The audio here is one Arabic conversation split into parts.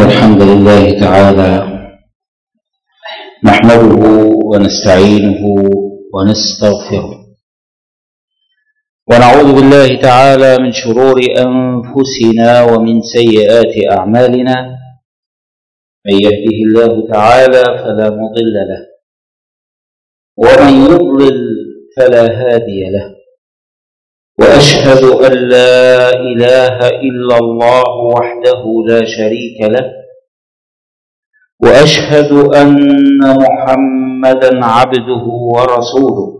الحمد لله تعالى نحمده ونستعينه ونستغفره ونعوذ بالله تعالى من شرور أنفسنا ومن سيئات أعمالنا. من يهده الله تعالى فلا مضل له ومن يضلل فلا هادي له، وأشهد أن لا إله إلا الله وحده لا شريك له، وأشهد أن محمدا عبده ورسوله.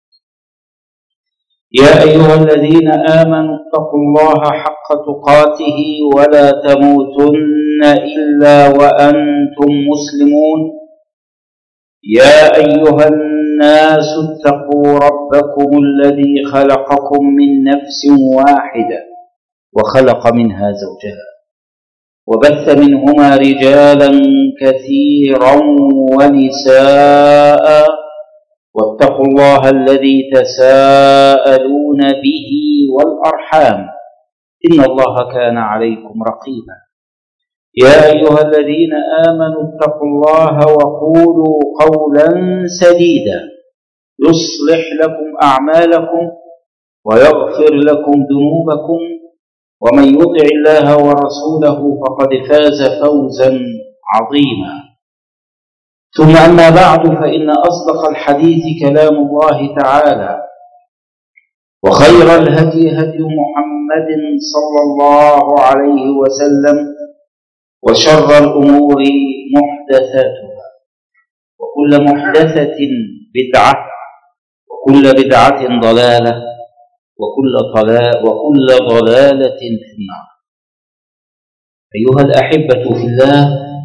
يا أيها الذين آمنوا اتقوا الله حق تقاته ولا تموتن إلا وأنتم مسلمون. يا أيها الناس اتقوا ربكم الذي خلقكم من نفس واحدة وخلق منها زوجها وبث منهما رجالا كثيرا ونساء، واتقوا الله الذي تساءلون به والأرحام إن الله كان عليكم رقيبا. يا أيها الذين آمنوا اتقوا الله وقولوا قولا سديدا يصلح لكم أعمالكم ويغفر لكم ذنوبكم، ومن يطع الله ورسوله فقد فاز فوزا عظيما. ثم أما بعد، فإن أصدق الحديث كلام الله تعالى، وخير الهدي هدي محمد صلى الله عليه وسلم، وشر الأمور محدثاتها، وكل محدثة بدعة، وكل بدعة ضلالة، وكل ضلالة في النار. أيها الأحبة في الله،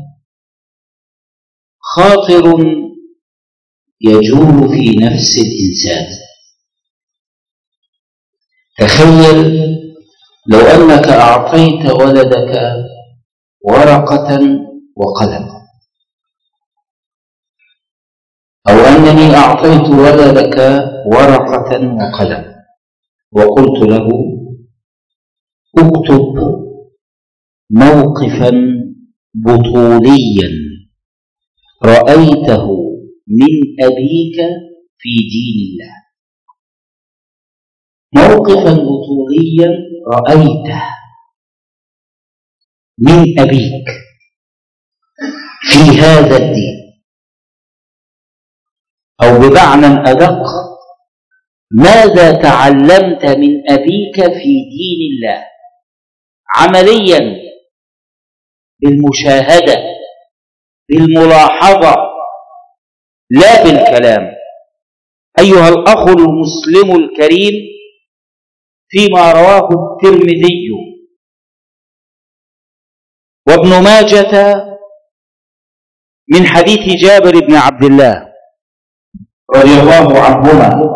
خاطر يجول في نفس الإنسان. تخيل لو أنك أعطيت ولدك ورقة وقلم، أو أنني أعطيت ولدك ورقة وقلم وقلت له اكتب موقفا بطوليا رأيته من أبيك في دين الله، موقفا بطوليا رأيته من أبيك في هذا الدين، أو بمعنى أدق، ماذا تعلمت من أبيك في دين الله عمليا، بالمشاهدة، بالملاحظة، لا بالكلام. أيها الأخ المسلم الكريم، فيما رواه الترمذي وابن ماجة من حديث جابر بن عبد الله رضي الله عنهما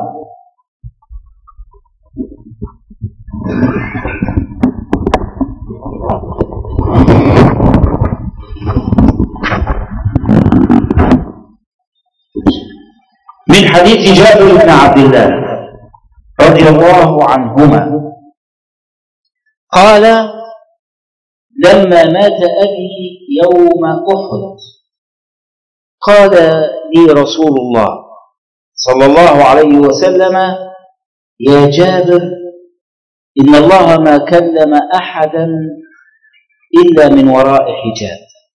قال: لما مات أبي يوم أحد، قال لي رسول الله صلى الله عليه وسلم: يا جابر، إن الله ما كلم أحدا إلا من وراء حجاب،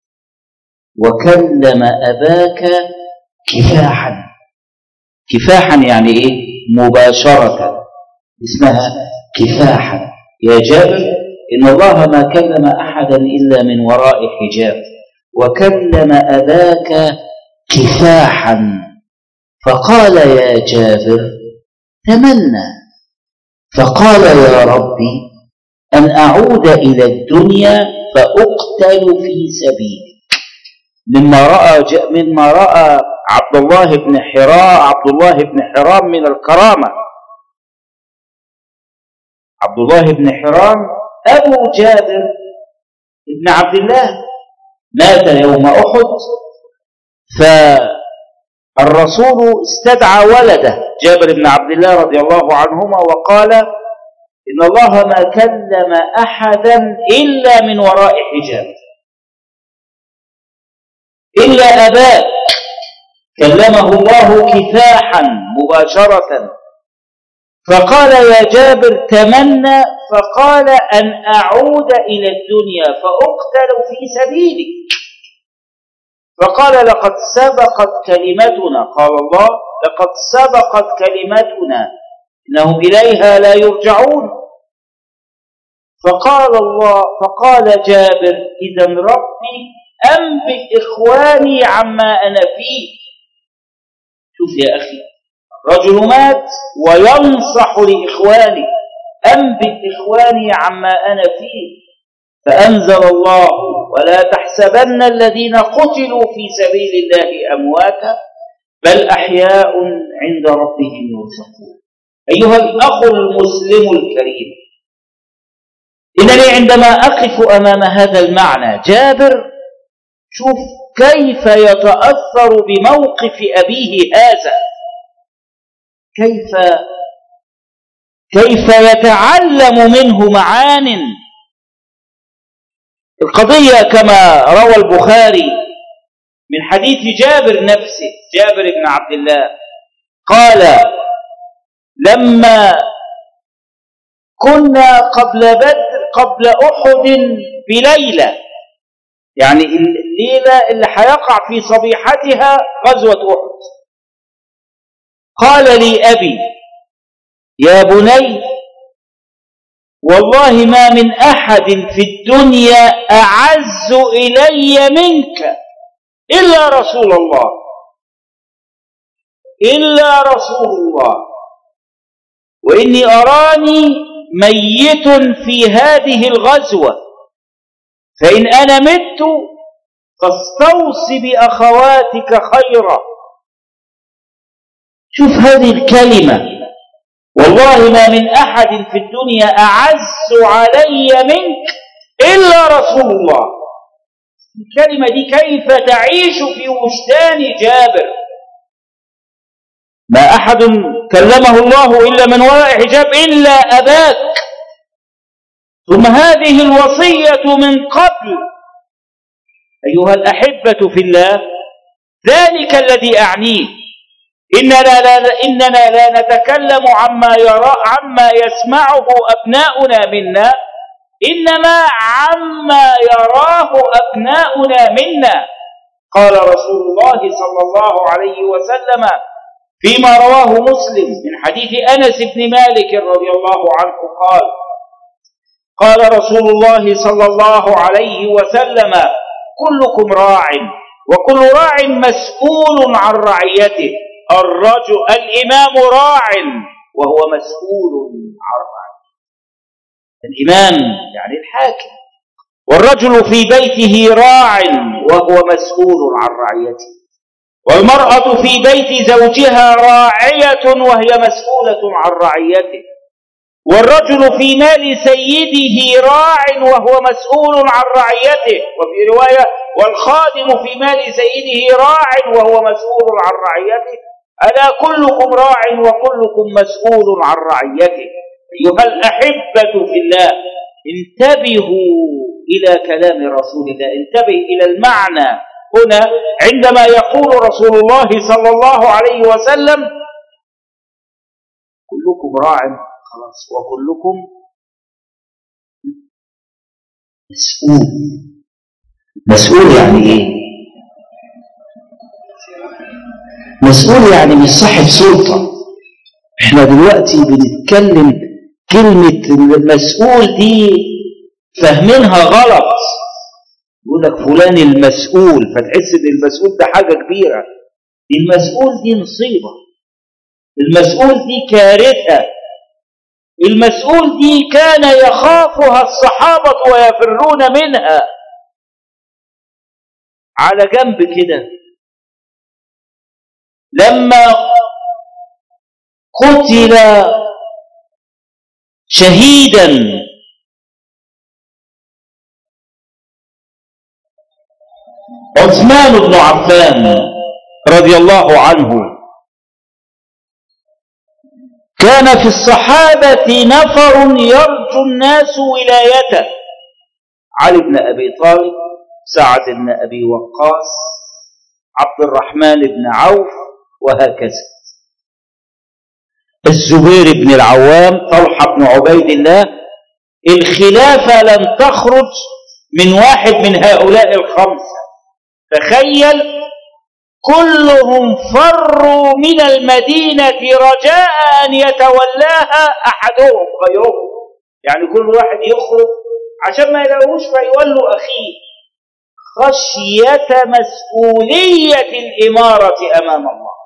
وكلم أباك كفاحا. كفاحا يعني إيه؟ مباشرة، اسمها كفاحا. يا جابر، إن الله ما كلم أحدا إلا من وراء حجاب، وكلم أباك كفاحا. فقال: يا جابر، تمنى. فقال: يا ربي، أن أعود إلى الدنيا فأقتل في سبيلك. مما رأى عبد الله بن حرام من الكرامة. عبد الله بن حرام أبو جابر بن عبد الله مات يوم أحد، فالرسول استدعى ولده جابر بن عبد الله رضي الله عنهما وقال: إن الله ما كلم أحدا إلا من وراء حجاب. إلا أباك كلمه الله كفاحا مباشرة فقال يا جابر تمنى، فقال أن أعود إلى الدنيا فأقتل في سبيلك. فقال لقد سبقت كلمتنا، قال الله لقد سبقت كلمتنا إنهم إليها لا يرجعون. فقال جابر إذا ربي أنبئ إخواني عما أنا فيه. شوف يا أخي، رجل مات وينصح لإخواني، أنبئ إخواني عما أنا فيه. فأنزل الله ولا تحسبن الذين قتلوا في سبيل الله أمواتا بل أحياء عند ربهم يرزقون. أيها الأخ المسلم الكريم، إنني عندما أقف أمام هذا المعنى جابر شوف كيف يتأثر بموقف أبيه هذا، كيف يتعلم منه معان. القضية كما روى البخاري من حديث جابر نفسه، جابر بن عبد الله قال لما كنا قبل أحد بليلة، يعني الليلة اللي حيقع في صبيحتها غزوة أحد، قال لي أبي يا بني والله ما من أحد في الدنيا أعز إلي منك إلا رسول الله، إلا رسول الله، وإني أراني ميت في هذه الغزوة، فإن أنا مت فاستوص بأخواتك خيرا. شوف هذه الكلمة، والله ما من أحد في الدنيا أعز علي منك إلا رسول الله. الكلمة دي كيف تعيش في وجدان جابر؟ ما أحد كلمه الله إلا من وراء حجاب إلا أباك. ثم هذه الوصية من قبل. أيها الأحبة في الله، ذلك الذي أعنيه، إننا لا نتكلم عما يسمعه أبناؤنا منا، إنما عما يراه أبناؤنا منا. قال رسول الله صلى الله عليه وسلم فيما رواه مسلم من حديث أنس بن مالك رضي الله عنه قال رسول الله صلى الله عليه وسلم كلكم راع وكل راع مسؤول عن رعيته. الإمام راع وهو مسؤول عن رعيته. الإمام يعني الحاكم. والرجل في بيته راع وهو مسؤول عن رعيته. والمرأة في بيت زوجها راعية وهي مسؤولة عن رعيته. والرجل في مال سيده راع وهو مسؤول عن رعيته. وفي رواية والخادم في مال سيده راع وهو مسؤول عن رعيته. ألا كلكم راع وكلكم مسؤول عن رعيته. أيها الأحبة في الله، انتبهوا إلى كلام رسول الله، انتبه إلى المعنى هنا عندما يقول رسول الله صلى الله عليه وسلم كلكم راع خلاص وكلكم مسؤول. مسؤول يعني ايه؟ مسؤول يعني مش صاحب سلطة. احنا دلوقتي بنتكلم كلمة المسؤول دي فاهمينها غلط. يقول لك فلان المسؤول، فتحس ان المسؤول ده حاجة كبيرة. المسؤول دي مصيبة، المسؤول دي كارثة، المسؤول دي كان يخافها الصحابة ويفرون منها. على جنب كده لما قتل شهيدا عثمان بن عفان رضي الله عنه، كان في الصحابة نفر يرجو الناس ولايته: علي بن أبي طالب، سعد بن أبي وقاص، عبد الرحمن بن عوف، وهكذا. الزبير بن العوام، طلحة بن عبيد الله. الخلافة لن تخرج من واحد من هؤلاء الخمسة. تخيل، كلهم فروا من المدينة رجاء أن يتولاها أحدهم غيرهم. يعني كل واحد يخرج عشان ما يلاقوش فيولوا أخيه، خشية مسؤولية الإمارة أمام الله.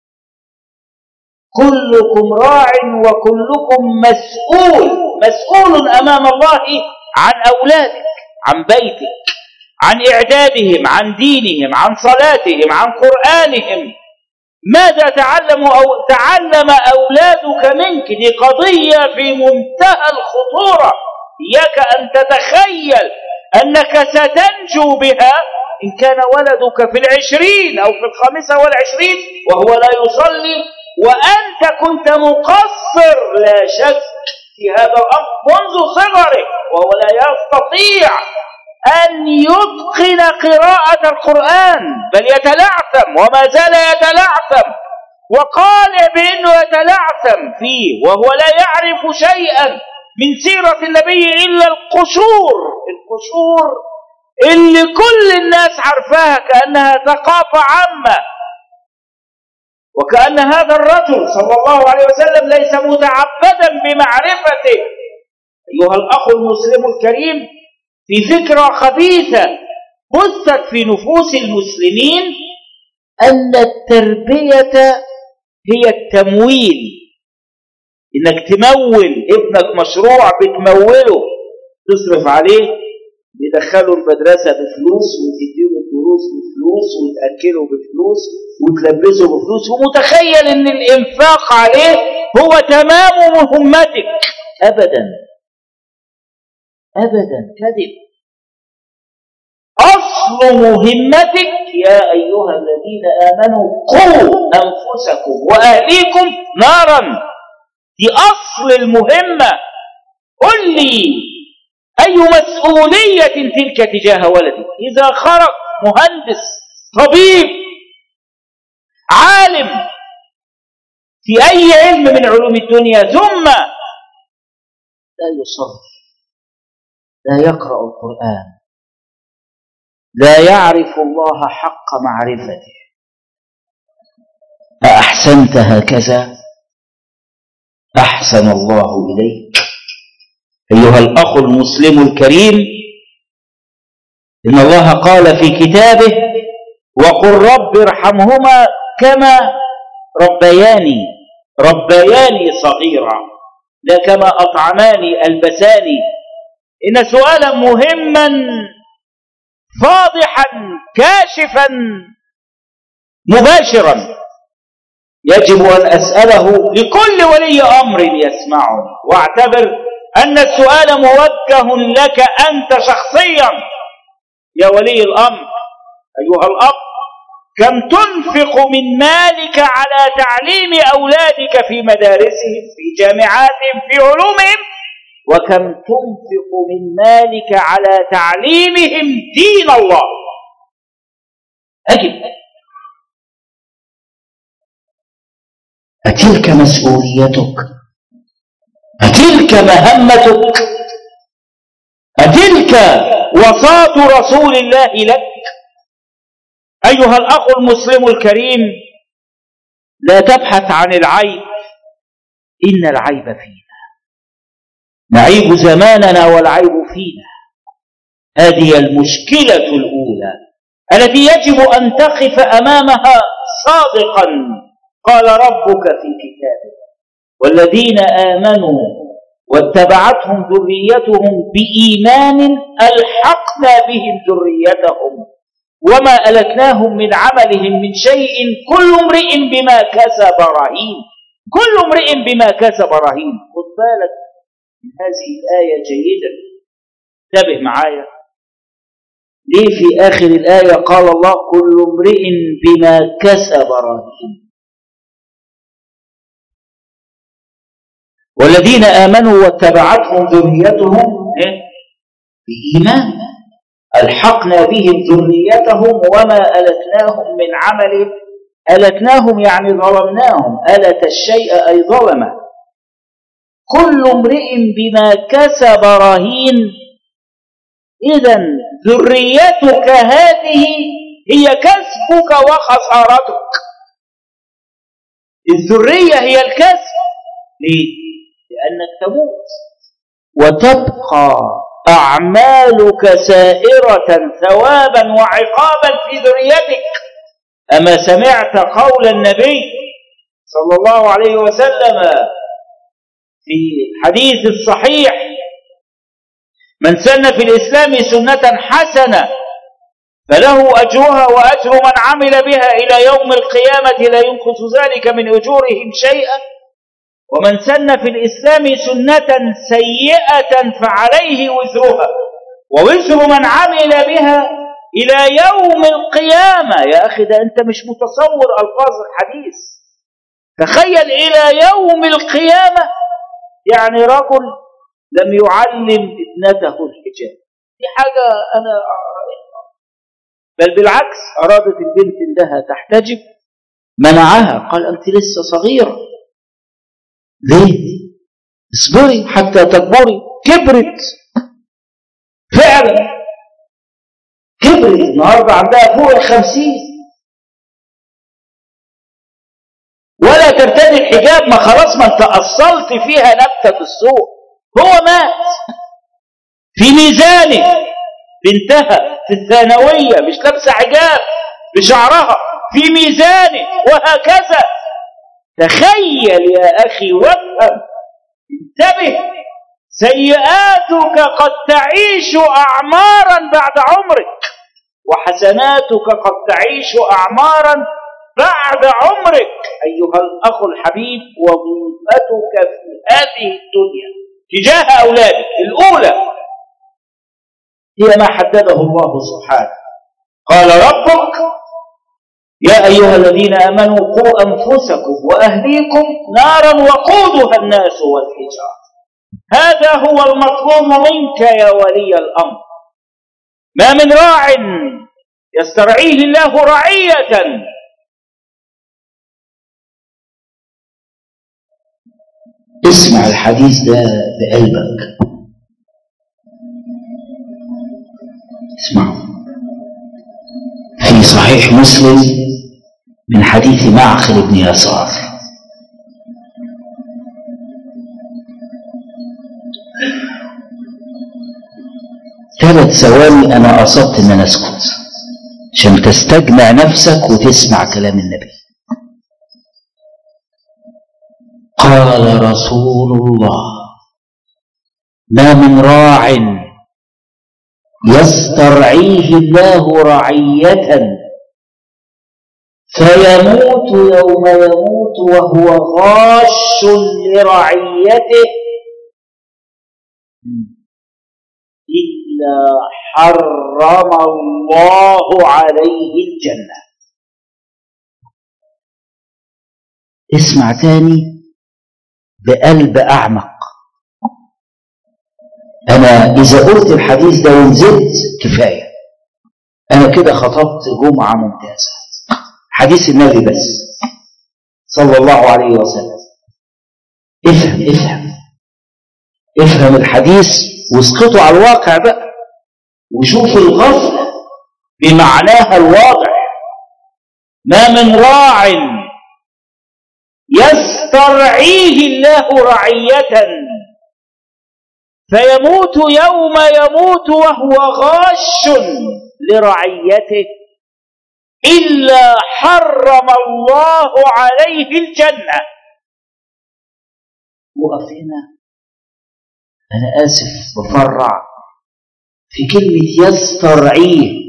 كلكم راع وكلكم مسؤول أمام الله عن أولادك، عن بيتك، عن إعدادهم، عن دينهم، عن صلاتهم، عن قرآنهم. ماذا تعلم أولادك منك؟ دي قضية في منتهى الخطورة. إياك أن تتخيل أنك ستنجو بها إن كان ولدك في 20 أو في 25 وهو لا يصلي، وأنت كنت مقصر لا شك في هذا الأمر منذ صغره، وهو لا يستطيع أن يتقن قراءة القرآن، بل يتلعثم وما زال يتلعثم، وقال بأنه يتلعثم فيه وهو لا يعرف شيئا من سيرة النبي إلا القشور اللي كل الناس عارفاها كأنها ثقافة عامة، وكأن هذا الرجل صلى الله عليه وسلم ليس متعبدا بمعرفته. أيها الأخ المسلم الكريم، في فكرة خبيثة بثت في نفوس المسلمين أن التربية هي التمويل، إنك تمول ابنك مشروع بتموله، تصرف عليه، بيدخله المدرسة بفلوس، وتديله الدروس بفلوس، وتأكله بفلوس، وتلبسه بفلوس، ومتخيل إن الإنفاق عليه هو تمام مهمتك. أبدا كذب. أصل مهمتك يا أيها الذين آمنوا قوا أنفسكم وأهليكم نارا. دي أصل المهمة. قل لي أي مسؤولية تلك تجاه ولدك؟ إذا خرج مهندس، طبيب، عالم في أي علم من علوم الدنيا، ثم لا يصلي، لا يقرأ القرآن، لا يعرف الله حق معرفته، أأحسنت هكذا؟ أحسن الله إليك. أيها الأخ المسلم الكريم، إن الله قال في كتابه: وقل رب ارحمهما كما ربياني صغيرا، لا كما أطعماني ألبساني. إن سؤالا مهما فاضحا كاشفا مباشرا يجب أن أسأله لكل ولي أمر يسمعني، واعتبر أن السؤال موجه لك أنت شخصيا يا ولي الأمر. أيها الأب، كم تنفق من مالك على تعليم أولادك في مدارسهم، في جامعاتهم، في علومهم، وكم تنفق من مالك على تعليمهم دين الله؟ أجب. أتلك مسؤوليتك؟ أتلك مهمتك؟ أتلك وصاة رسول الله لك؟ أيها الأخ المسلم الكريم، لا تبحث عن العيب، إن العيب فينا، نعيب زماننا والعيب فينا. هذه المشكلة الأولى التي يجب أن تقف أمامها صادقا. قال ربك في كتابه: والذين آمنوا واتبعتهم ذريتهم بإيمان ألحقنا بهم ذريتهم وما ألتناهم من عملهم من شيء كل امرئ بما كسب رهين. كل امرئ بما كسب رهين. خد بالك من هذه الآية جيدا، انتبه معايا. ليه في آخر الآية قال الله كل امرئ بما كسب رهين؟ والذين آمنوا واتبعتهم ذريتهم بإيمان ألحقنا بهم ذريتهم وما ألتناهم من عملهم. ألتناهم يعني ظلمناهم، ألت الشيء أي ظلمه. كل امرئ بما كسب رهين. إذن ذريتك هذه هي كسبك وخسارتك. الذرية هي الكسب. ليه؟ لأنك تموت وتبقى أعمالك سائرة ثوابا وعقابا في ذريتك. أما سمعت قول النبي صلى الله عليه وسلم في الحديث الصحيح: من سن في الإسلام سنة حسنة فله أجرها وأجر من عمل بها إلى يوم القيامة لا ينقص ذلك من أجورهم شيئا، ومن سن في الإسلام سنة سيئة فعليه وزرها ووزر من عمل بها إلى يوم القيامة. يا أخي ده أنت مش متصور ألفاظ الحديث. تخيل إلى يوم القيامة، يعني رجل لم يعلم ابنته الحجاب، دي حاجة أنا بل بالعكس أرادت البنت لها تحتجب منعها، قال أنت لسه صغيرة، ليه؟ اصبري حتى تكبري. كبرت فعلا، كبرت النهارده عندها فوق 50 ولا ترتدي الحجاب. ما خلاص، ما انت أصلت فيها نبتة السوء. هو مات في ميزانه، بنتها في الثانوية مش لابسة حجاب بشعرها في ميزانه، وهكذا. تخيل يا أخي وافهم، انتبه، سيئاتك قد تعيش أعمارا بعد عمرك، وحسناتك قد تعيش أعمارا بعد عمرك. أيها الأخ الحبيب، وظيفتك في هذه الدنيا تجاه أولادك الأولى هي ما حدده الله سبحانه. قال ربك: يا أيها الذين آمنوا قوا أنفسكم وأهليكم نارا وقودها الناس والحجارة. هذا هو المطلوب منك يا ولي الأمر. ما من راع يسترعيه الله رعية اسمع الحديث ده بقلبك، اسمعوا. في صحيح مسلم من حديث معقل بن يسار: ثلاث ثواني أنا قصدت إن أنا أسكت عشان تستجمع نفسك وتسمع كلام النبي. قال رسول الله: ما من راع يسترعيه الله رعية فيموت يوم يموت وهو غاش لرعيته إلا حرم الله عليه الجنة. اسمع تاني بقلب أعمق. أنا إذا قلت الحديث ده ونزلت كفاية، أنا كده خطبت جمعة ممتازة. حديث النبي بس صلى الله عليه وسلم. افهم الحديث واسقطوا على الواقع بقى وشوف الغفلة بمعناها الواضح. ما من راع يسترعيه الله رعية فيموت يوم يموت وهو غاش لرعيته إلا حرم الله عليه الجنة. وقف هنا، أنا آسف بفرع في كلمة يسترعيه.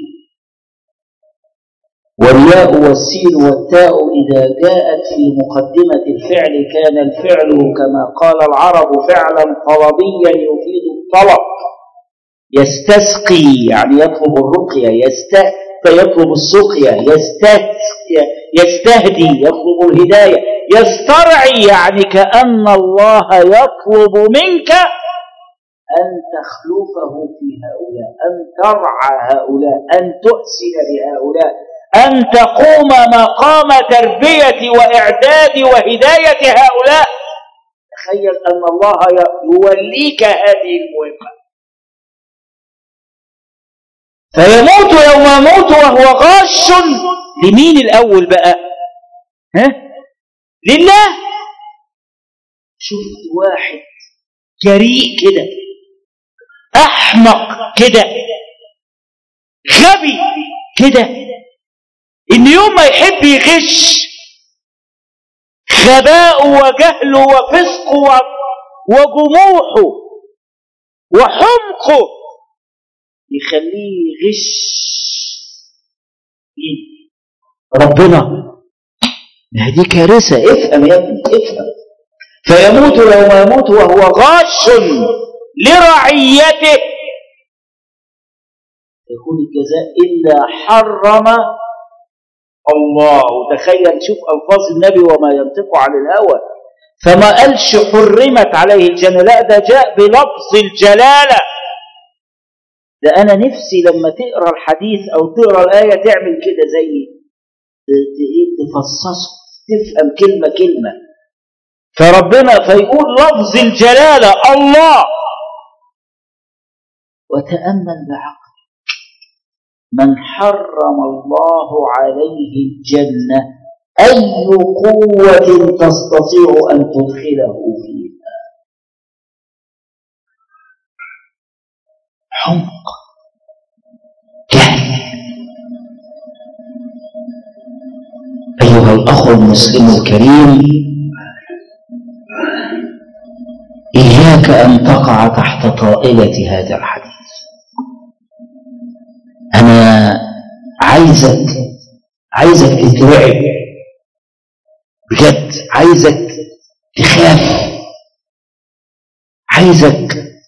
والياء والسين والتاء إذا جاءت في مقدمة الفعل كان الفعل كما قال العرب فعلا طلبيا يفيد الطلب. يستسقي يعني يطلب الرقية، يطلب السقيا، يستهدي يطلب الهداية، يسترعي يعني كأن الله يطلب منك أن تخلفه في هؤلاء، أن ترعى هؤلاء، أن تحسن لهؤلاء، أن تقوم مقام تربية وإعداد وهداية هؤلاء. تخيل أن الله يوليك هذه المهمة، فيموت يوم يموت وهو غاش لمين الأول بقى؟ لله. شفت واحد جريء كده، أحمق كده، غبي كده، إن يوم ما يحب يغش غباء وجهل وفسق وجموحه وحمقه يخليه يغش ربنا. هذه كارثة. افهم يا ابني، افهم. فيموت يوم يموت وهو غاش لرعيته، يكون الجزاء إلا حرم الله. تخيل، شوف ألفاظ النبي وما ينطق عن الهوى، فما قالش حرمت عليه الجنة، لا، ده جاء بلفظ الجلالة. ده أنا نفسي لما تقرأ الحديث أو تقرأ الآية تعمل كده، زي تفصصه، تفهم كلمة كلمة. فربنا فيقول لفظ الجلالة الله، وتأمل بعقل، من حرم الله عليه الجنة أي قوة تستطيع أن تدخله فيها؟ حمق، جهل. أيها الأخ المسلم الكريم، إياك أن تقع تحت طائلة هذا الحديث. أنا عايزك تترعب بجد، عايزك تخاف، عايزك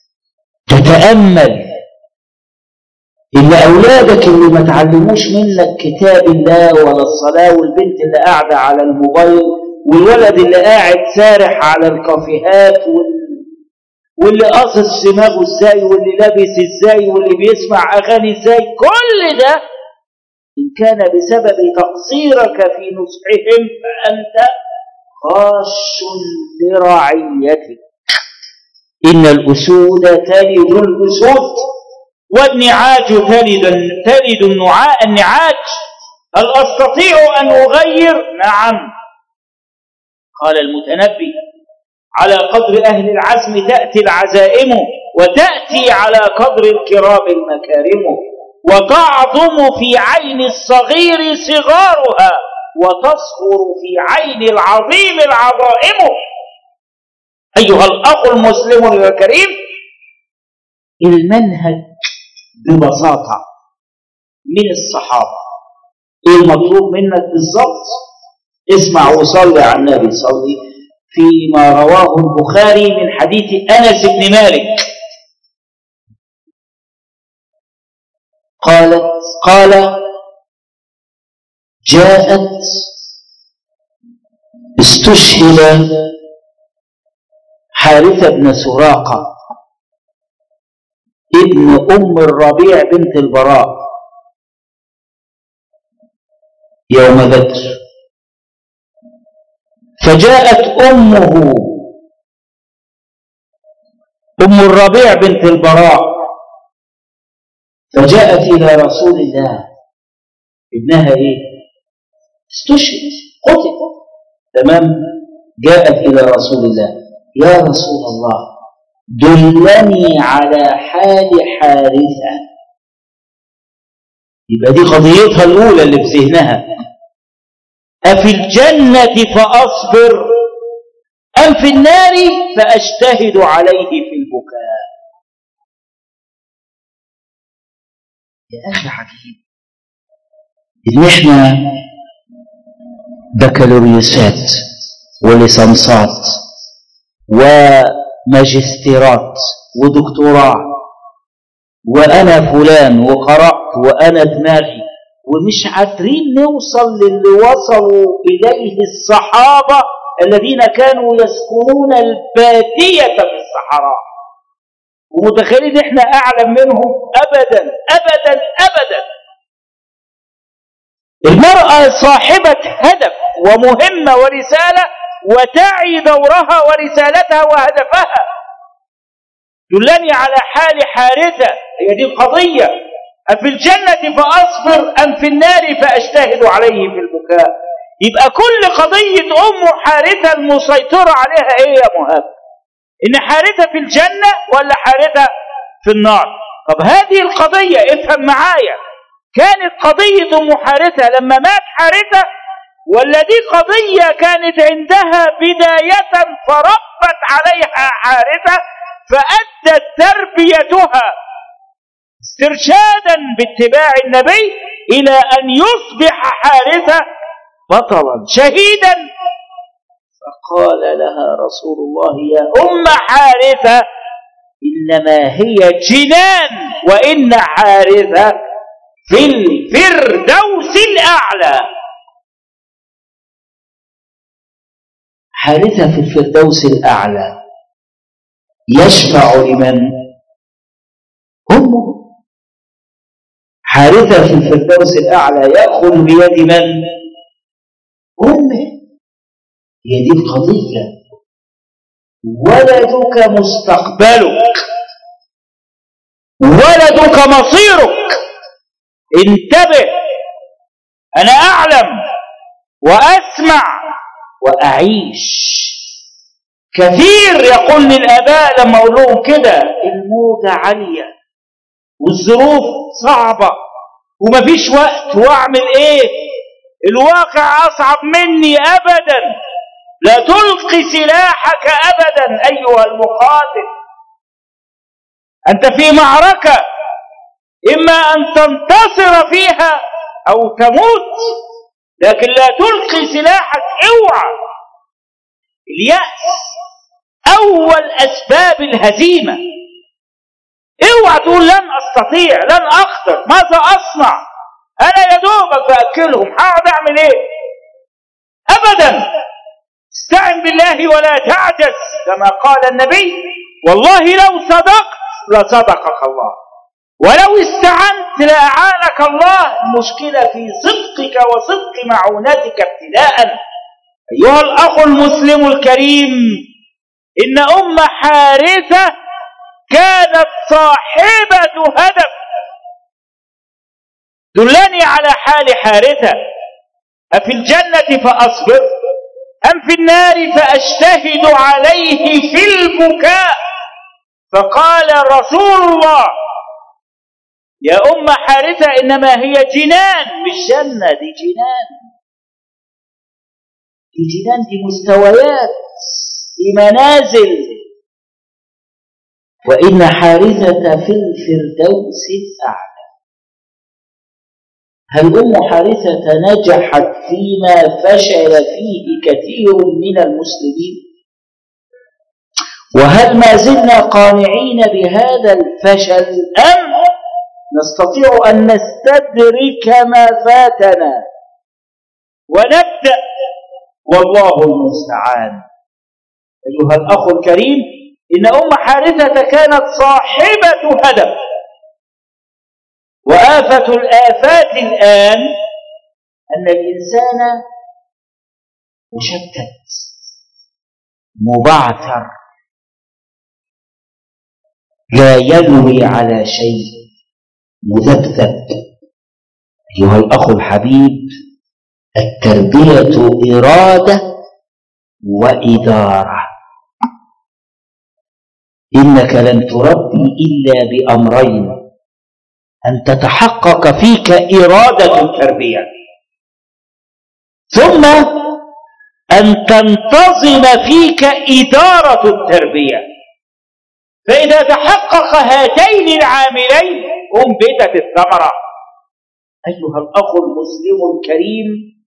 تتأمل إن أولادك اللي ما تعلموش منك كتاب الله ولا الصلاة، والبنت اللي قاعدة على الموبايل، والولد اللي قاعد سارح على الكافيهات، واللي قاصص دماغه ازاي، واللي لابس ازاي، واللي بيسمع أغاني ازاي، كل ده إن كان بسبب تقصيرك في نصحهم فأنت غاش لرعيتك. إن الأسود تلد الأسود والنعاج تلد النعاج. هل أستطيع أن أغير؟ نعم. قال المتنبي: على قدر أهل العزم تأتي العزائم، وتأتي على قدر الكرام المكارم، وتعظم في عين الصغير صغارها، وتصغر في عين العظيم العظائم. أيها الأخ المسلم الكريم، المنهج ببساطة من الصحابة. إيه المطلوب منك بالضبط؟ اسمع وصلي على النبي، صلي فيما رواه البخاري من حديث أنس بن مالك قال: استشهد حارثة بن سراقة ابن أم الربيع بنت البراء يوم بدر، فجاءت أمه أم الربيع بنت البراء، فجاءت إلى رسول الله، ابنها استشهد، قتل، تمام. جاءت إلى رسول الله: يا رسول الله، دلني على حال حارثة. يبقى دي قضيتها الأولى اللي في ذهنها: أفي الجنة فأصبر أم في النار فأجتهد عليه في البكاء؟ يا أخي عجيب إن إحنا بكالوريوسات وليسانسات وماجستيرات ودكتوراه، وأنا فلان وقرأت وأنا دماغي، ومش قادرين نوصل للي وصلوا إليه الصحابة الذين كانوا يسكنون البادية في الصحراء، ومتخيلين احنا اعلم منهم؟ ابدا ابدا ابدا. المرأة صاحبة هدف ومهمة ورسالة، وتعي دورها ورسالتها وهدفها. دلني على حال حارثة، هي دي القضية. أفي الجنة فأصبر أم في النار فأجتهد عليه في البكاء. يبقى كل قضية أم حارثة المسيطرة عليها إيه يا مهاب؟ إن حارثة في الجنة ولا حارثة في النار؟ طب هذه القضية افهم معايا، كانت قضية أم حارثة لما مات حارثة، ولا دي قضية كانت عندها بداية فربت عليها حارثة فأدت تربيتها استرشادا باتباع النبي إلى أن يصبح حارثة بطلا شهيدا؟ فقال لها رسول الله: يا أم حارثة إنما هي جنان، وإن حارثة في الفردوس الأعلى. حارثة في الفردوس الأعلى يشفع لمن؟ أمه. حارثة في الفردوس الأعلى يأخذ بيد من؟ أمه. هي دي القضية. ولدك مستقبلك، ولدك مصيرك. انتبه، أنا أعلم وأسمع وأعيش. كثير يقول للآباء لما أقول لهم كده: الموجة عالية والظروف صعبة ومفيش وقت، وأعمل إيه؟ الواقع أصعب مني. أبدا، لا تلقي سلاحك أبدا أيها المقاتل. أنت في معركة، إما أن تنتصر فيها أو تموت، لكن لا تلقي سلاحك. اوعى. اليأس أول أسباب الهزيمة. اوعى تقول لن أستطيع، لن أقدر، ماذا أصنع؟ أنا يا دوبك بأكلهم، هقعد أعمل إيه؟ أبدا. استعن بالله ولا تعجز، كما قال النبي: والله لو صدقت لصدقك الله، ولو استعنت لأعانك الله. المشكلة في صدقك وصدق معونتك ابتداء. أيها الأخ المسلم الكريم، إن أم حارثة كانت صاحبة هدف. دلني على حال حارثة. أفي الجنة فأصبر أم في النار فأجتهد عليه في البكاء؟ فقال رسول الله: يا أم حارثة إنما هي جنان. مش جنة، دي جنان. دي جنان، دي مستويات، دي منازل. وإن حارثة في الفردوس الأعلى. هل أم حارثة نجحت فيما فشل فيه كثير من المسلمين؟ وهل ما زلنا قانعين بهذا الفشل، أم نستطيع أن نستدرك ما فاتنا ونبدأ؟ والله المستعان. أيها الأخ الكريم، إن أم حارثة كانت صاحبة هدف. وآفة الآفات الآن أن الإنسان مشتت مبعثر، لا يلوي على شيء، مذبذب. أيها الأخ الحبيب، التربية إرادة وإدارة. إنك لن تربي إلا بأمرين: أن تتحقق فيك إرادة التربية، ثم أن تنتظم فيك إدارة التربية. فإذا تحقق هاتين العاملين أنبتت الثمرة. أيها الأخ المسلم الكريم،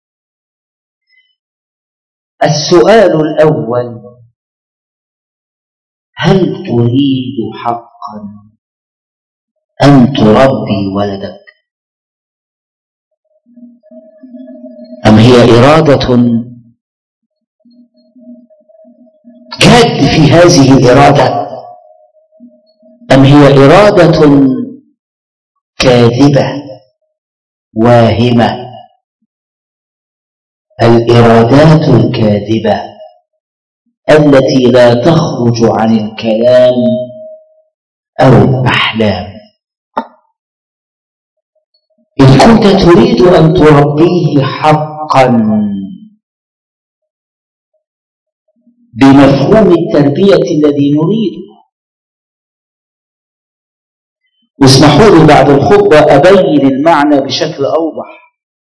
السؤال الأول: هل تريد حقا أن تربي ولدك، أم هي إرادة جاد في هذه الإرادة؟ أم أم هي إرادة كاذبة واهمة؟ الإرادات الكاذبة التي لا تخرج عن الكلام أو الأحلام. إن كنت تريد أن تربيه حقا بمفهوم التربية الذي نريده، واسمحوا لي بعد الخطبة أبين المعنى بشكل أوضح.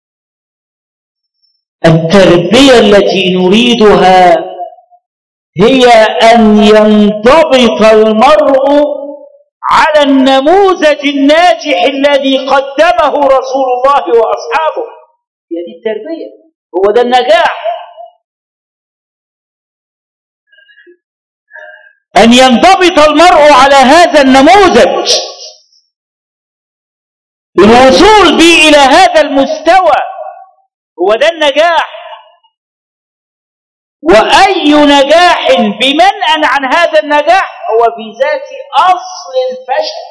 التربية التي نريدها هي أن ينضبط المرء على النموذج الناجح الذي قدمه رسول الله وأصحابه. هي دي التربية، هو ده النجاح. أن ينضبط المرء على هذا النموذج، الوصول به إلى هذا المستوى، هو ده النجاح. وأي نجاح بمنأى عن هذا النجاح هو في ذات أصل الفشل.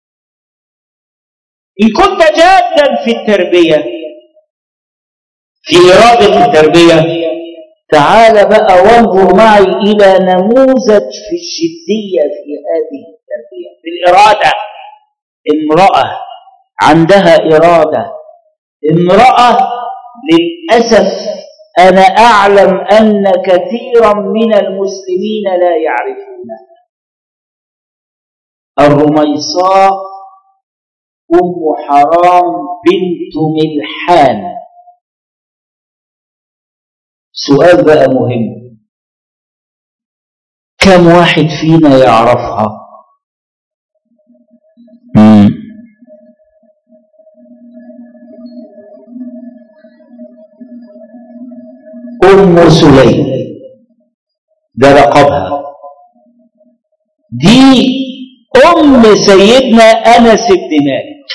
إن كنت جادا في التربية، في إرادة التربية، تعال بقى وانظر معي إلى نموذج في الجدية في هذه التربية، في الإرادة. امرأة عندها إرادة، امرأة للأسف أنا أعلم أن كثيرا من المسلمين لا يعرفونها. الرميصاء أم حرام بنت ملحان. سؤال بقى مهم، كم واحد فينا يعرفها؟ أم سليم ده لقبها، دي أم سيدنا أنس بن مالك،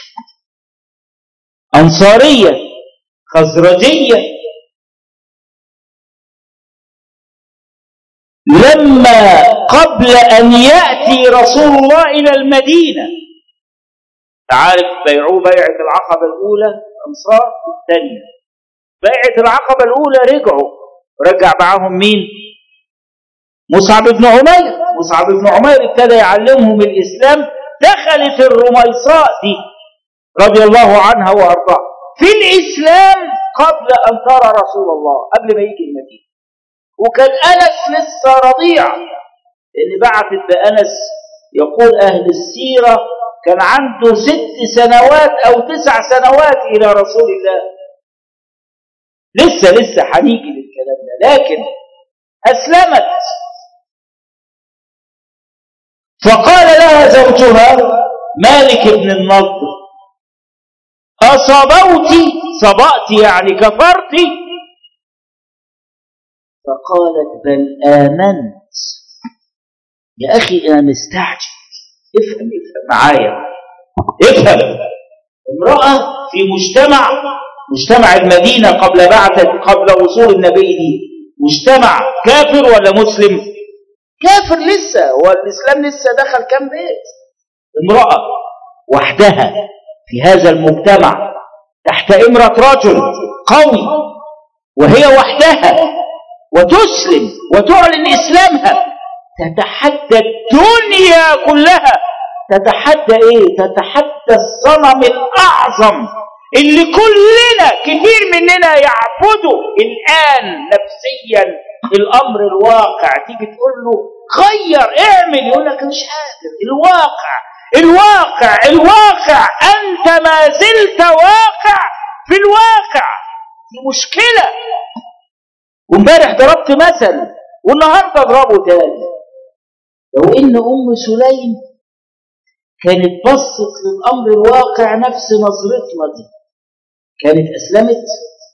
أنصارية خزرجية. لما قبل أن يأتي رسول الله إلى المدينة، تعرف بيعوا بيعة العقبة الأولى أنصار، الثانية بيعة العقبة الأولى رجع معهم مين؟ مصعب بن عمير. مصعب بن عمير ابتدى يعلمهم الإسلام. دخلت الرميصاء دي رضي الله عنها وأرضاها في الإسلام قبل أن ترى رسول الله، قبل ما يجي المدينة. وكان أنس لسه رضيع، لأن بعثت بأنس يقول أهل السيرة كان عنده 6 سنوات أو 9 سنوات إلى رسول الله. لسه هنيجي للكلام ده، لكن أسلمت. فقال لها زوجها مالك بن النضر: أصبوتي؟ صبأت يعني كفرتي؟ فقالت: بل آمنت. يا أخي أنا مستعجل، افهم معايا، افهم. امرأة في مجتمع المدينة قبل وصول النبي دي، مجتمع كافر ولا مسلم؟ كافر لسه، والإسلام لسه دخل كم بيت. امرأة وحدها في هذا المجتمع تحت إمرة رجل قوي، وهي وحدها وتسلم وتعلن إسلامها، تتحدى الدنيا كلها. تتحدى إيه؟ تتحدى الصنم الأعظم اللي كلنا كثير مننا يعبده الآن نفسيا. الأمر الواقع، تيجي تقول له غير اعمل، يقول لك مش قادر. الواقع أنت ما زلت واقع في الواقع. دي مشكلة. وامبارح ضربت مثل والنهارده اضربه تاني. لو ان ام سليم كانت بصت للامر الواقع نفس نظرتنا دي، كانت اسلمت.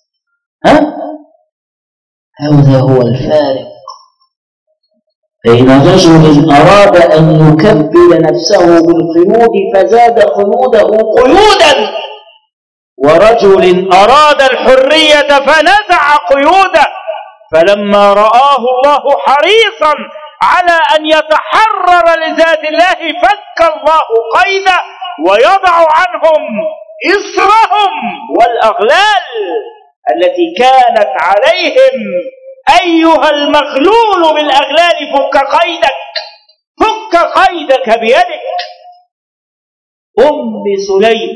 هذا هو الفارق بين رجل اراد ان يكبل نفسه بالقيود فزاد قيوده قيودا، ورجل اراد الحريه فنزع قيوده. فلما رآه الله حريصا على أن يتحرر لذات الله فك الله قيده ويضع عنهم إصرهم والأغلال التي كانت عليهم. أيها المغلول بالأغلال فك قيدك، فك قيدك بيدك. أم سليم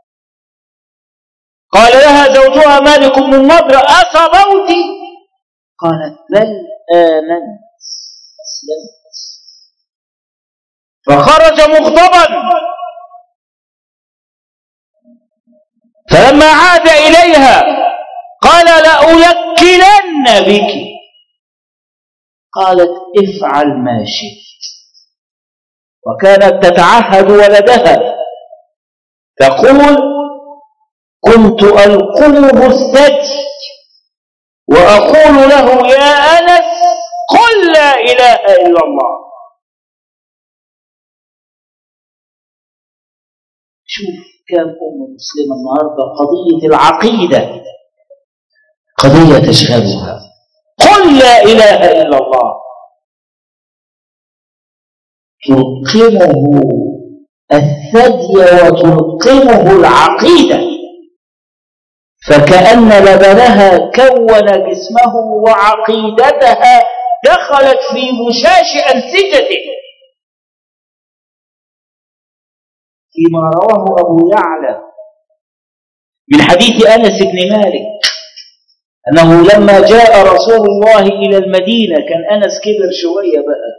قال لها زوجها مالك بن النضر أصبوت؟ قالت بل آمنت أسلمت. فخرج مغضبا، فلما عاد إليها قال لألكلن بك. قالت افعل ما شئت. وكانت تتعهد ولدها تقول كنت ألقمه الثدي وأقول له يا أنس قل لا إله إلا الله. شوف كم أم مسلمة النهاردة قضية العقيدة قضية تشغلها. قل لا إله إلا الله، تلقمه الثدي وتلقمه العقيدة، فكأن لبنها كون جسمه وعقيدتها دخلت في مشاش أنسجته. فيما رواه أبو يعلى من حديث أنس بن مالك أنه لما جاء رسول الله إلى المدينة، كان أنس كبر شوية بقى،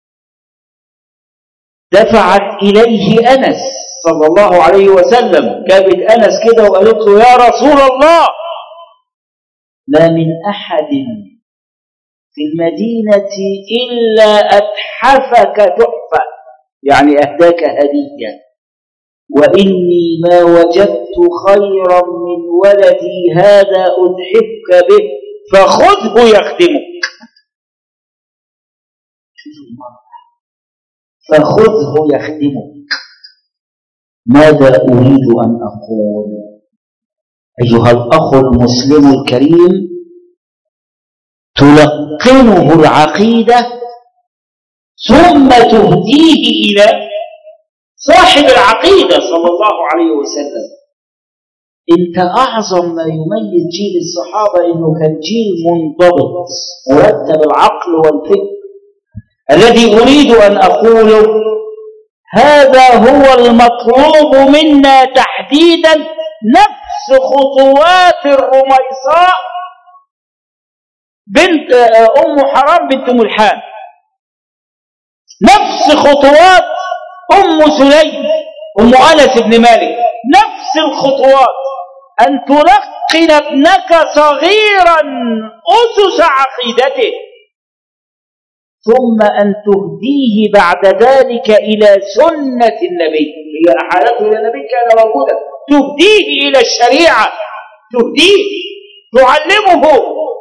دفعت إليه أنس صلى الله عليه وسلم، جابت أنس كده وقالت له يا رسول الله ما من أحد في المدينة إلا أتحفك تحفة، يعني أهداك هدية، وإني ما وجدت خيرا من ولدي هذا أتحفك به فخذه يخدمك. فخذه يخدمك. ماذا أريد أن أقول أيها الأخ المسلم الكريم؟ تلقنه العقيدة ثم تهديه إلى صاحب العقيدة صلى الله عليه وسلم. انت أعظم ما يميز جيل الصحابة انه كان جيل منضبط مرتب العقل والفكر. الذي أريد أن أقوله هذا هو المطلوب منا تحديدا، نفس خطوات الرميصاء بنت أم حرام بنت ملحان، نفس خطوات أم سليم أم أنس بن مالك، نفس الخطوات، أن تلقن ابنك صغيرا أسس عقيدته، ثم أن تهديه بعد ذلك إلى سنة النبي، هي أحالته إلى النبي كان موجودا، تهديه إلى الشريعة، تهديه، تعلمه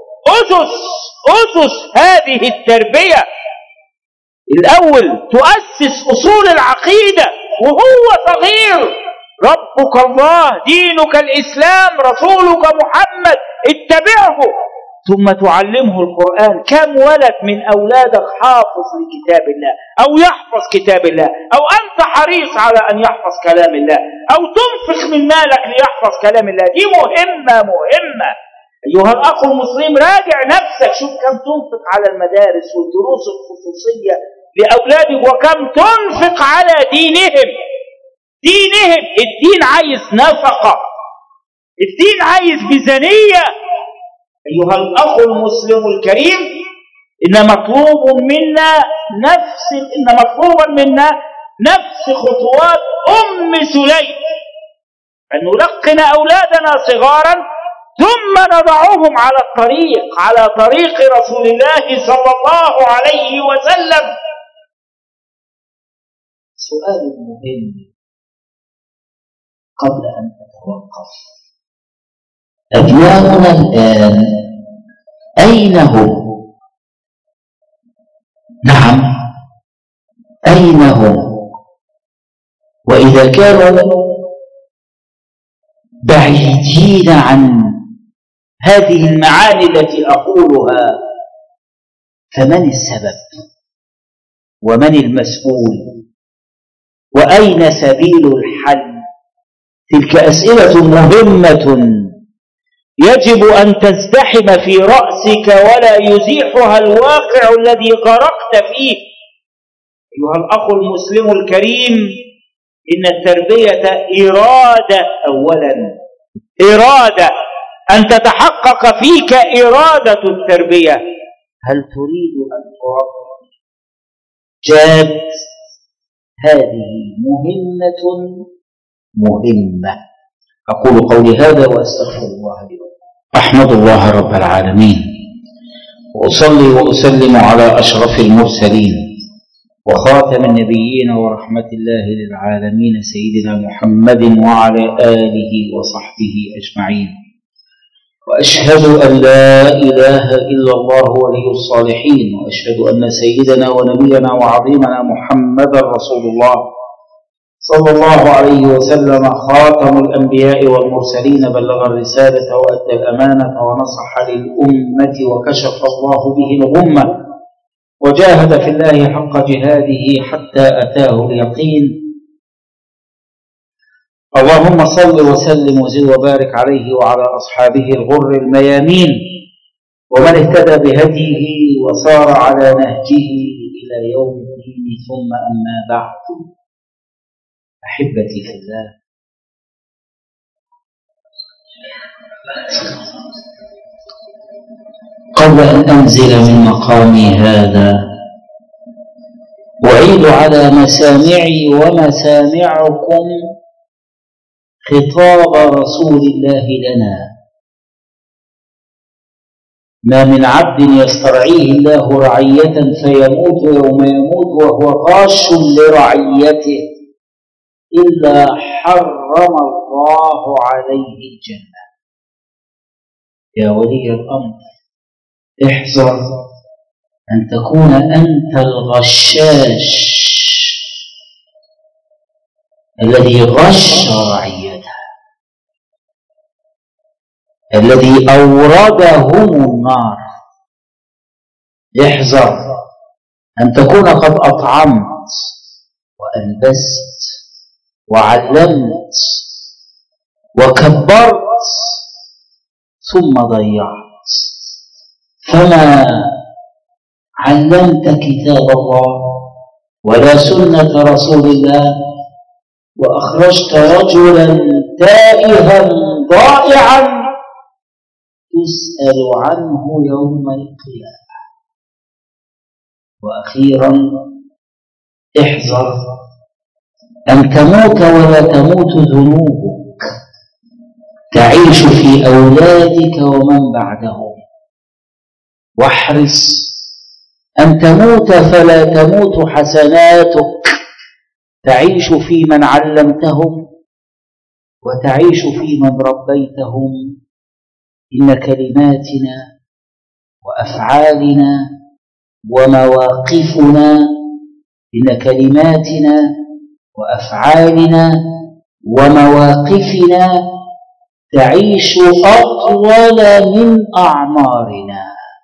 أسس هذه التربية. الأول تؤسس أصول العقيدة وهو صغير، ربك الله، دينك الإسلام، رسولك محمد، اتبعه، ثم تعلمه القرآن. كم ولد من أولادك حافظ لكتاب الله أو يحفظ كتاب الله، أو أنت حريص على أن يحفظ كلام الله، أو تنفق من مالك ليحفظ كلام الله؟ دي مهمة. أيها الأخ المسلم راجع نفسك، شوف كم تنفق على المدارس والدروس الخصوصية لأولادك، وكم تنفق على دينهم. الدين عايز نفقة، الدين عايز ميزانية. أيها الأخ المسلم الكريم، إن مطلوبا منا نفس خطوات أم سليم، أن نلقن أولادنا صغارا ثم نضعهم على طريق رسول الله صلى الله عليه وسلم. سؤال مهم قبل أن أتوقف، أبناؤنا الآن أين هم؟ نعم، أين هم؟ وإذا كانوا بعيدين عن هذه المعاني التي أقولها فمن السبب؟ ومن المسؤول؟ وأين سبيل الحل؟ تلك أسئلة مهمة يجب أن تزدحم في رأسك ولا يزيحها الواقع الذي غرقت فيه. أيها الأخ المسلم الكريم، إن التربية إرادة أولا، إرادة أن تتحقق فيك إرادة التربية. هل تريد أن تربي جاد؟ هذه مهمة. أقول قولي هذا وأستغفر الله لي ولكم. أحمد الله رب العالمين، وأصلي وأسلم على أشرف المرسلين وخاتم النبيين ورحمة الله للعالمين سيدنا محمد وعلى آله وصحبه أجمعين. وأشهد أن لا إله إلا الله ولي الصالحين، وأشهد أن سيدنا ونبينا وعظيمنا محمدا رسول الله صلى الله عليه وسلم خاتم الأنبياء والمرسلين، بلغ الرسالة وأدى الأمانة ونصح للأمة وكشف الله به الغمة، وجاهد في الله حق جهاده حتى أتاه اليقين. اللهم صل وسلم وزد وبارك عليه وعلى أصحابه الغر الميامين ومن اهتدى بهديه وسار على نهجه إلى يوم الدين. ثم أما بعد، أحبتي في الله، قبل أن أنزل من مقامي هذا أعيد على مسامعي ومسامعكم خطاب رسول الله لنا: ما من عبد يسترعيه الله رعية فيموت يوم يموت وهو غاش لرعيته إلا حرم الله عليه الجنة. يا ولي الأمر، احذر أن تكون أنت الغشاش الذي غش رعيته، الذي أوردهم النار. احذر أن تكون قد أطعمت وألبست وعلمت وكبرت ثم ضيعت، فما علمت كتاب الله ولا سنة رسول الله، وأخرجت رجلا تائها ضائعا تسأل عنه يوم القيامة. وأخيرا، احذر أن تموت ولا تموت ذنوبك، تعيش في أولادك ومن بعدهم. واحرص أن تموت فلا تموت حسناتك، تعيش في من علمتهم وتعيش في من ربيتهم. إن كلماتنا وأفعالنا ومواقفنا، إن كلماتنا وأفعالنا ومواقفنا تعيش أطول من أعمارنا.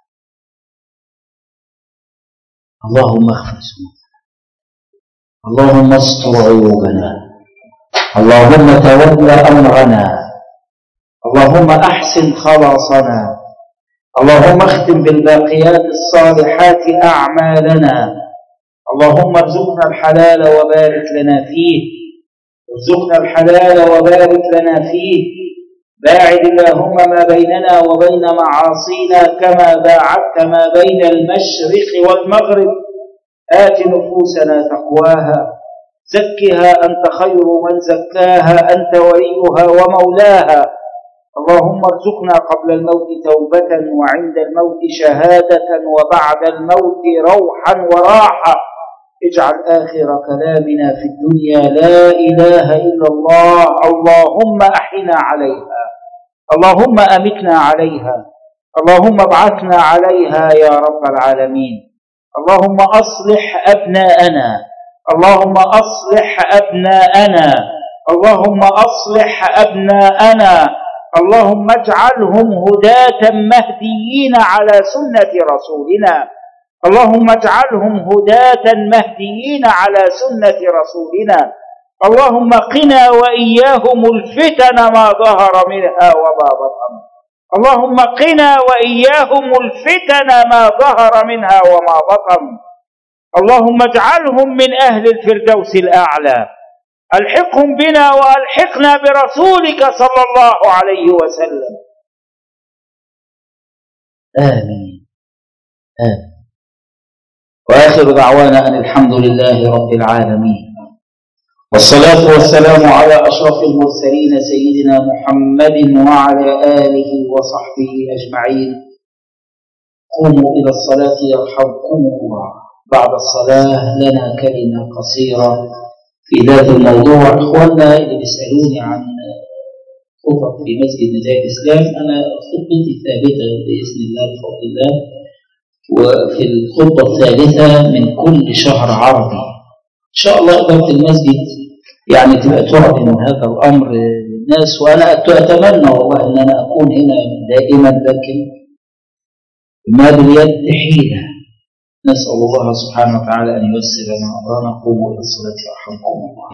اللهم اغفر ذنوبنا، اللهم استر عيوبنا، اللهم تول أمرنا، اللهم أحسن خلاصنا، اللهم اختم بالباقيات الصالحات أعمالنا. اللهم ارزقنا الحلال وبارك لنا فيه، ارزقنا الحلال وبارك لنا فيه. باعد اللهم ما بيننا وبين معاصينا كما باعدت ما بين المشرق والمغرب. آت نفوسنا تقواها، زكها أنت خير من زكاها، أنت وليها ومولاها. اللهم ارزقنا قبل الموت توبة وعند الموت شهادة وبعد الموت روحا وراحة. اجعل آخر كلامنا في الدنيا لا إله إلا الله. اللهم أحنا عليها، اللهم أمتنا عليها، اللهم ابعثنا عليها يا رب العالمين. اللهم أصلح أبناءنا، اللهم أصلح أبناءنا، اللهم أصلح أبناءنا، اللهم اجعلهم هداة مهديين على سنة رسولنا. اللهم اجعلهم هداة مهديين على سنة رسولنا. اللهم قنا وإياهم الفتن ما ظهر منها وما بطن. اللهم قنا وإياهم الفتن ما ظهر منها وما بطن. اللهم اجعلهم من أهل الفردوس الأعلى. ألحقهم بنا وألحقنا برسولك صلى الله عليه وسلم. آمين آمين. وآخر دعوانا أن الحمد لله رب العالمين، والصلاة والسلام على أشرف المرسلين سيدنا محمد وعلى آله وصحبه أجمعين. قوموا إلى الصلاة يرحمكم الله. بعد الصلاة لنا كلمة قصيرة في ذات الموضوع. إخواننا اللي بيسألوني عن خطب في مسجد نجاة الإسلام، أنا خطبتي ثابتة بإذن الله بفضل الله، وفي الخطبة الثالثة من كل شهر عربي إن شاء الله إدارة المسجد يعني تبقى تعلن هذا الأمر للناس، وأنا أتمنى والله أن أنا أكون هنا دائما، لكن ما باليد حيلة. نسأل الله سبحانه وتعالى أن ييسر لنا أمرنا. قوموا إلى الصلاة يرحمكم الله.